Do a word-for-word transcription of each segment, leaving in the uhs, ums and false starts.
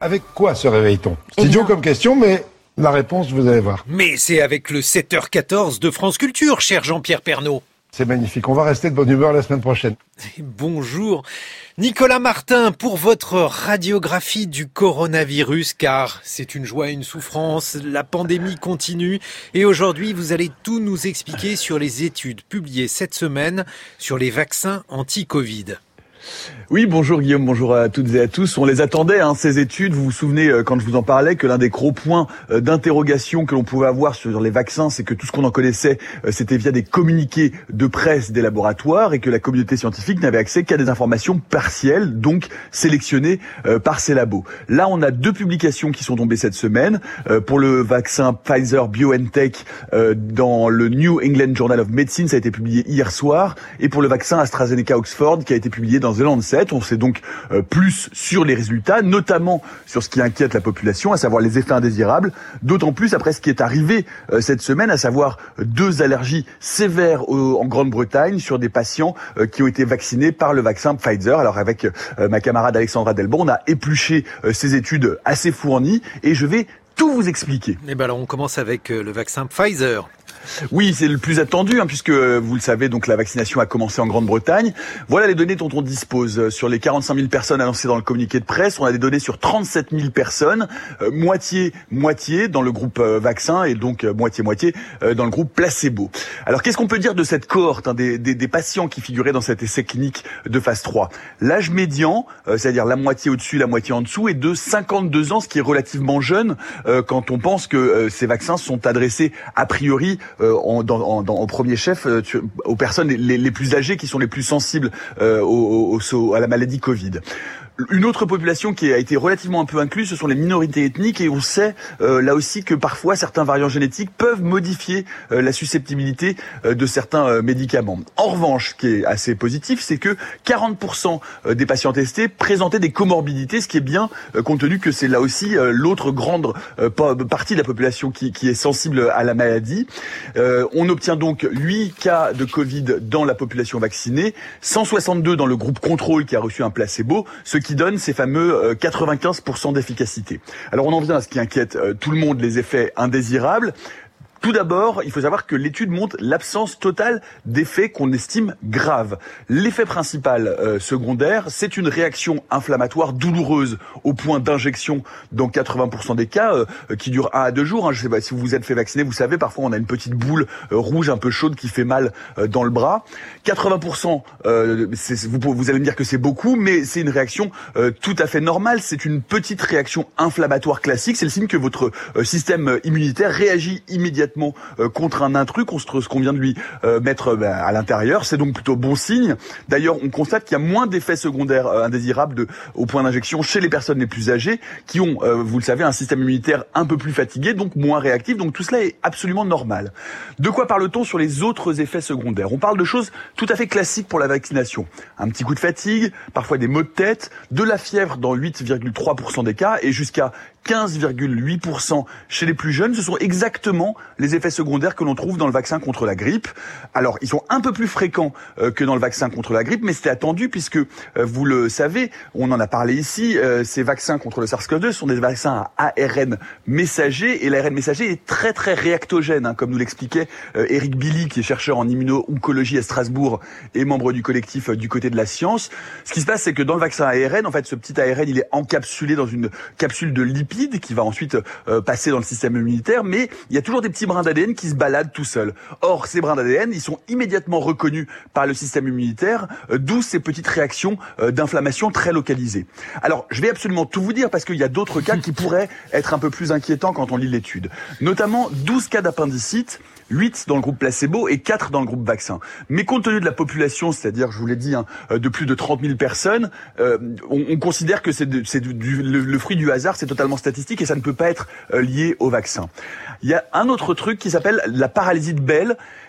Avec quoi se réveille-t-on? C'est idiot comme question, mais la réponse, vous allez voir. Mais c'est avec le sept heures quatorze de France Culture, cher Jean-Pierre Pernaut. C'est magnifique, on va rester de bonne humeur la semaine prochaine. Bonjour, Nicolas Martin, pour votre radiographie du coronavirus, car c'est une joie et une souffrance, la pandémie continue, et aujourd'hui vous allez tout nous expliquer sur les études publiées cette semaine sur les vaccins anti-Covid. Oui, bonjour Guillaume, bonjour à toutes et à tous. On les attendait, hein, ces études. Vous vous souvenez, euh, quand je vous en parlais, que l'un des gros points euh, d'interrogation que l'on pouvait avoir sur les vaccins, c'est que tout ce qu'on en connaissait, euh, c'était via des communiqués de presse des laboratoires et que la communauté scientifique n'avait accès qu'à des informations partielles, donc sélectionnées euh, par ces labos. Là, on a deux publications qui sont tombées cette semaine. Euh, pour le vaccin Pfizer-BioNTech, euh, dans le New England Journal of Medicine, ça a été publié hier soir. Et pour le vaccin AstraZeneca-Oxford, qui a été publié dans The Lancet, on sait donc euh, plus sur les résultats, notamment sur ce qui inquiète la population, à savoir les effets indésirables, d'autant plus après ce qui est arrivé euh, cette semaine, à savoir deux allergies sévères au, en Grande-Bretagne sur des patients euh, qui ont été vaccinés par le vaccin Pfizer. Alors avec euh, ma camarade Alexandra Delbon, on a épluché euh, ces études assez fournies et je vais tout vous expliquer. Et ben alors on commence avec euh, le vaccin Pfizer. Oui, c'est le plus attendu, hein, puisque vous le savez, donc la vaccination a commencé en Grande-Bretagne. Voilà les données dont on dispose. Sur les quarante-cinq mille personnes annoncées dans le communiqué de presse, on a des données sur trente-sept mille personnes, euh, moitié moitié dans le groupe euh, vaccin et donc euh, moitié moitié euh, dans le groupe placebo. Alors qu'est-ce qu'on peut dire de cette cohorte, hein, des, des, des patients qui figuraient dans cet essai clinique de phase trois? L'âge médian, euh, c'est-à-dire la moitié au-dessus, la moitié en dessous, est de cinquante-deux ans, ce qui est relativement jeune euh, quand on pense que euh, ces vaccins sont adressés a priori Euh, en, dans, en, dans, en premier chef euh, tu, aux personnes les, les plus âgées qui sont les plus sensibles euh, au, au, au, à la maladie Covid. Une autre population qui a été relativement un peu incluse, ce sont les minorités ethniques, et on sait euh, là aussi que parfois certains variants génétiques peuvent modifier euh, la susceptibilité euh, de certains euh, médicaments. En revanche, ce qui est assez positif, c'est que quarante pour cent des patients testés présentaient des comorbidités, ce qui est bien euh, compte tenu que c'est là aussi euh, l'autre grande euh, partie de la population qui, qui est sensible à la maladie. Euh, on obtient donc huit cas de Covid dans la population vaccinée, cent soixante-deux dans le groupe contrôle qui a reçu un placebo, ce qui donne ces fameux euh, quatre-vingt-quinze pour cent d'efficacité. Alors on en vient à ce qui inquiète euh, tout le monde, les effets indésirables. Tout d'abord, il faut savoir que l'étude montre l'absence totale d'effets qu'on estime graves. L'effet principal euh, secondaire, c'est une réaction inflammatoire douloureuse au point d'injection dans quatre-vingts pour cent des cas, euh, qui dure un à deux jours. Hein. Je sais pas si vous vous êtes fait vacciner, vous savez, parfois on a une petite boule euh, rouge un peu chaude qui fait mal euh, dans le bras. quatre-vingts pour cent, euh, c'est, vous, vous allez me dire que c'est beaucoup, mais c'est une réaction euh, tout à fait normale. C'est une petite réaction inflammatoire classique. C'est le signe que votre euh, système immunitaire réagit immédiatement contre un intrus, contre ce qu'on vient de lui euh, mettre ben, à l'intérieur. C'est donc plutôt bon signe. D'ailleurs, on constate qu'il y a moins d'effets secondaires euh, indésirables de, au point d'injection chez les personnes les plus âgées qui ont, euh, vous le savez, un système immunitaire un peu plus fatigué, donc moins réactif. Donc tout cela est absolument normal. De quoi parle-t-on sur les autres effets secondaires? On parle de choses tout à fait classiques pour la vaccination. Un petit coup de fatigue, parfois des maux de tête, de la fièvre dans huit virgule trois pour cent des cas et jusqu'à quinze virgule huit pour cent chez les plus jeunes. Ce sont exactement les effets secondaires que l'on trouve dans le vaccin contre la grippe. Alors, ils sont un peu plus fréquents euh, que dans le vaccin contre la grippe, mais c'était attendu puisque, euh, vous le savez, on en a parlé ici, euh, ces vaccins contre le SARS-CoV deux sont des vaccins à A R N messager, et l'A R N messager est très très réactogène, hein, comme nous l'expliquait euh, Eric Billy, qui est chercheur en immuno-oncologie à Strasbourg et membre du collectif euh, du côté de la science. Ce qui se passe, c'est que dans le vaccin A R N, en fait, ce petit A R N, il est encapsulé dans une capsule de lipides qui va ensuite euh, passer dans le système immunitaire, mais il y a toujours des petits brins d'A D N qui se baladent tout seuls. Or, ces brins d'A D N, ils sont immédiatement reconnus par le système immunitaire, euh, d'où ces petites réactions euh, d'inflammation très localisées. Alors, je vais absolument tout vous dire parce qu'il y a d'autres cas qui pourraient être un peu plus inquiétants quand on lit l'étude. Notamment douze cas d'appendicite, huit dans le groupe placebo et quatre dans le groupe vaccin. Mais compte tenu de la population, c'est-à-dire, je vous l'ai dit, hein, de plus de trente mille personnes, euh, on, on considère que c'est, de, c'est du, du, le, le fruit du hasard, c'est totalement statistique et ça ne peut pas être euh, lié au vaccin. Il y a un autre truc qui s'appelle la paralysie de Bell.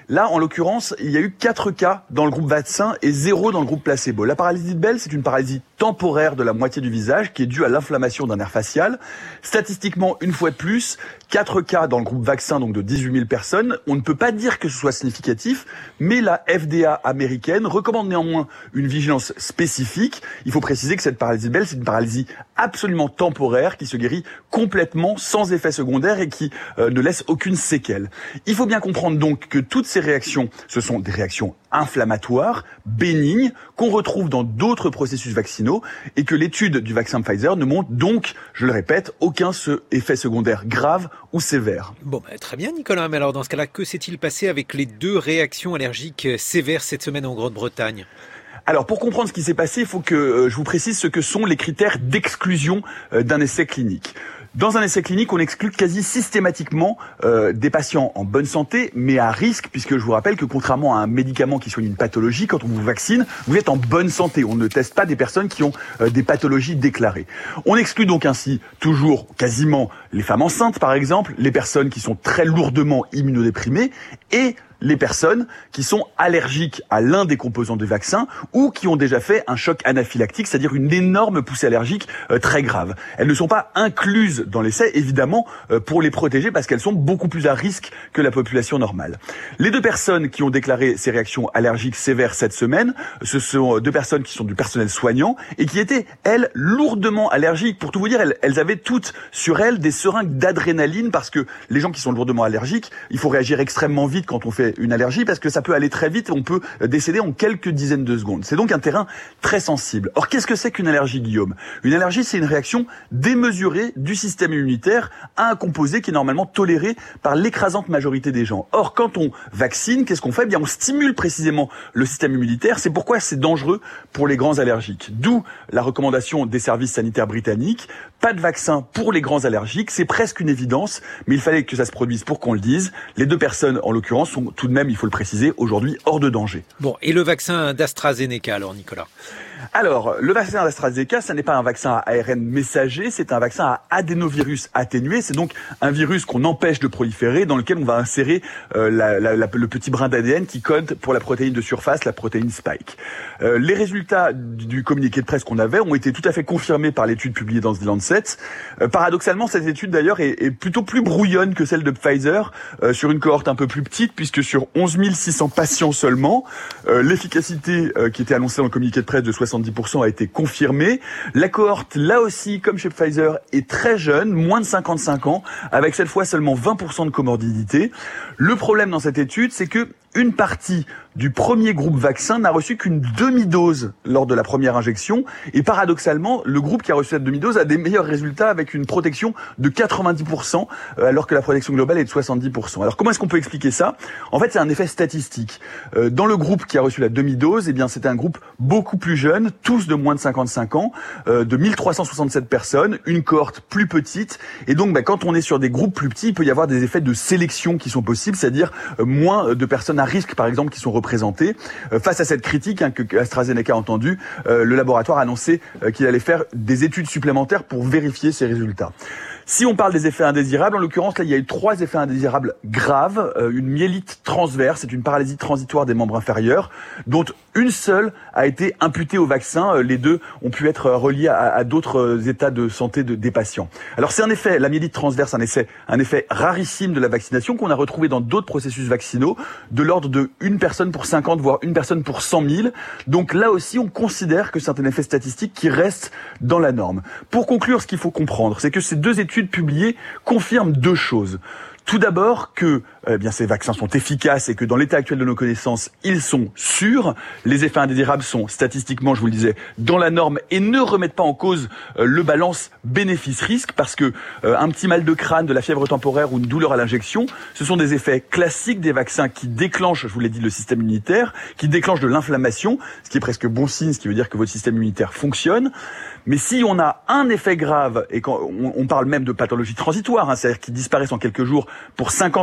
Là, en l'occurrence, il y a eu quatre cas dans le groupe vaccin et zéro dans le groupe placebo. La paralysie de Bell, c'est une paralysie temporaire de la moitié du visage qui est due à l'inflammation d'un nerf facial. Statistiquement, une fois de plus, quatre cas dans le groupe vaccin, donc de dix-huit mille personnes. On ne peut pas dire que ce soit significatif, mais la F D A américaine recommande néanmoins une vigilance spécifique. Il faut préciser que cette paralysie de Bell, c'est une paralysie absolument temporaire qui se guérit complètement sans effet secondaire et qui euh, ne laisse aucune séquelle. Il faut bien comprendre donc que toutes ces réactions, ce sont des réactions inflammatoires, bénignes, qu'on retrouve dans d'autres processus vaccinaux et que l'étude du vaccin Pfizer ne montre donc, je le répète, aucun effet secondaire grave ou sévère. Bon, bah, très bien Nicolas, mais alors dans ce cas-là, que s'est-il passé avec les deux réactions allergiques sévères cette semaine en Grande-Bretagne ? Alors, pour comprendre ce qui s'est passé, il faut que euh, je vous précise ce que sont les critères d'exclusion euh, d'un essai clinique. Dans un essai clinique, on exclut quasi systématiquement euh, des patients en bonne santé, mais à risque, puisque je vous rappelle que contrairement à un médicament qui soigne une pathologie, quand on vous vaccine, vous êtes en bonne santé. On ne teste pas des personnes qui ont euh, des pathologies déclarées. On exclut donc ainsi toujours quasiment les femmes enceintes, par exemple, les personnes qui sont très lourdement immunodéprimées et les personnes qui sont allergiques à l'un des composants du vaccin ou qui ont déjà fait un choc anaphylactique, c'est-à-dire une énorme poussée allergique euh, très grave. Elles ne sont pas incluses dans l'essai, évidemment, euh, pour les protéger parce qu'elles sont beaucoup plus à risque que la population normale. Les deux personnes qui ont déclaré ces réactions allergiques sévères cette semaine, ce sont deux personnes qui sont du personnel soignant et qui étaient, elles, lourdement allergiques. Pour tout vous dire, elles, elles avaient toutes sur elles des seringues d'adrénaline parce que les gens qui sont lourdement allergiques, il faut réagir extrêmement vite quand on fait une allergie parce que ça peut aller très vite et on peut décéder en quelques dizaines de secondes. C'est donc un terrain très sensible. Or, qu'est-ce que c'est qu'une allergie, Guillaume ? Une allergie, c'est une réaction démesurée du système immunitaire à un composé qui est normalement toléré par l'écrasante majorité des gens. Or, quand on vaccine, qu'est-ce qu'on fait ? Eh bien, on stimule précisément le système immunitaire. C'est pourquoi c'est dangereux pour les grands allergiques. D'où la recommandation des services sanitaires britanniques. Pas de vaccin pour les grands allergiques. C'est presque une évidence, mais il fallait que ça se produise pour qu'on le dise. Les deux personnes, en l'occurrence, sont tout de même, il faut le préciser, aujourd'hui hors de danger. Bon, et le vaccin d'AstraZeneca alors, Nicolas ? Alors, le vaccin d'AstraZeneca, ça n'est pas un vaccin à A R N messager, c'est un vaccin à adénovirus atténué. C'est donc un virus qu'on empêche de proliférer, dans lequel on va insérer euh, la, la, la, le petit brin d'A D N qui code pour la protéine de surface, la protéine Spike. Euh, les résultats du communiqué de presse qu'on avait ont été tout à fait confirmés par l'étude publiée dans The Lancet. Euh, paradoxalement, cette étude d'ailleurs est, est plutôt plus brouillonne que celle de Pfizer, euh, sur une cohorte un peu plus petite, puisque sur onze mille six cents patients seulement, euh, l'efficacité euh, qui était annoncée dans le communiqué de presse de soixante-dix pour cent a été confirmée. La cohorte, là aussi, comme chez Pfizer, est très jeune, moins de cinquante-cinq ans, avec cette fois seulement vingt pour cent de comorbidité. Le problème dans cette étude, c'est que une partie du premier groupe vaccin n'a reçu qu'une demi-dose lors de la première injection. Et paradoxalement, le groupe qui a reçu cette demi-dose a des meilleurs résultats avec une protection de quatre-vingt-dix pour cent, alors que la protection globale est de soixante-dix pour cent. Alors comment est-ce qu'on peut expliquer ça ? En fait, c'est un effet statistique. Euh, dans le groupe qui a reçu la demi-dose, eh bien, c'était un groupe beaucoup plus jeune, tous de moins de cinquante-cinq ans, euh, de mille trois cent soixante-sept personnes, une cohorte plus petite. Et donc, bah, quand on est sur des groupes plus petits, il peut y avoir des effets de sélection qui sont possibles, c'est-à-dire euh, moins de personnes à risque, par exemple, qui sont représentées. Euh, face à cette critique hein, que AstraZeneca a entendue, euh, le laboratoire a annoncé euh, qu'il allait faire des études supplémentaires pour vérifier ces résultats. Si on parle des effets indésirables, en l'occurrence, là, il y a eu trois effets indésirables graves. Euh, une myélite transverse, c'est une paralysie transitoire des membres inférieurs, dont une seule a été imputée au vaccin. Euh, les deux ont pu être reliés à, à d'autres euh, états de santé de, des patients. Alors, c'est un effet, la myélite transverse, un effet, un effet rarissime de la vaccination qu'on a retrouvé dans d'autres processus vaccinaux, de l'ordre de une personne pour cinquante, voire une personne pour cent mille. Donc là aussi, on considère que c'est un effet statistique qui reste dans la norme. Pour conclure, ce qu'il faut comprendre, c'est que ces deux études publiées confirment deux choses. Tout d'abord que eh bien ces vaccins sont efficaces et que dans l'état actuel de nos connaissances, ils sont sûrs. Les effets indésirables sont statistiquement, je vous le disais, dans la norme et ne remettent pas en cause euh, le balance bénéfice-risque parce que euh, un petit mal de crâne, de la fièvre temporaire ou une douleur à l'injection, ce sont des effets classiques des vaccins qui déclenchent, je vous l'ai dit, le système immunitaire, qui déclenchent de l'inflammation, ce qui est presque bon signe, ce qui veut dire que votre système immunitaire fonctionne. Mais si on a un effet grave, et quand on, on parle même de pathologie transitoire, hein, c'est-à-dire qui disparaissent en quelques jours pour cinquante à cent mille personnes,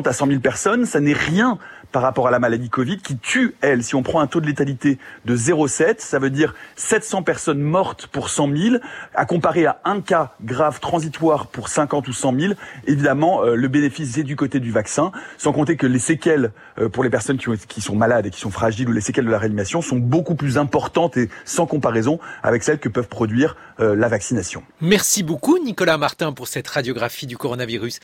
personnes, ça n'est rien par rapport à la maladie Covid qui tue, elle. Si on prend un taux de létalité de zéro virgule sept, ça veut dire sept cents personnes mortes pour cent mille, à comparer à un cas grave transitoire pour cinquante ou cent mille. Évidemment, euh, le bénéfice est du côté du vaccin, sans compter que les séquelles euh, pour les personnes qui, ont, qui sont malades et qui sont fragiles, ou les séquelles de la réanimation sont beaucoup plus importantes et sans comparaison avec celles que peuvent produire euh, la vaccination. Merci beaucoup Nicolas Martin pour cette radiographie du coronavirus.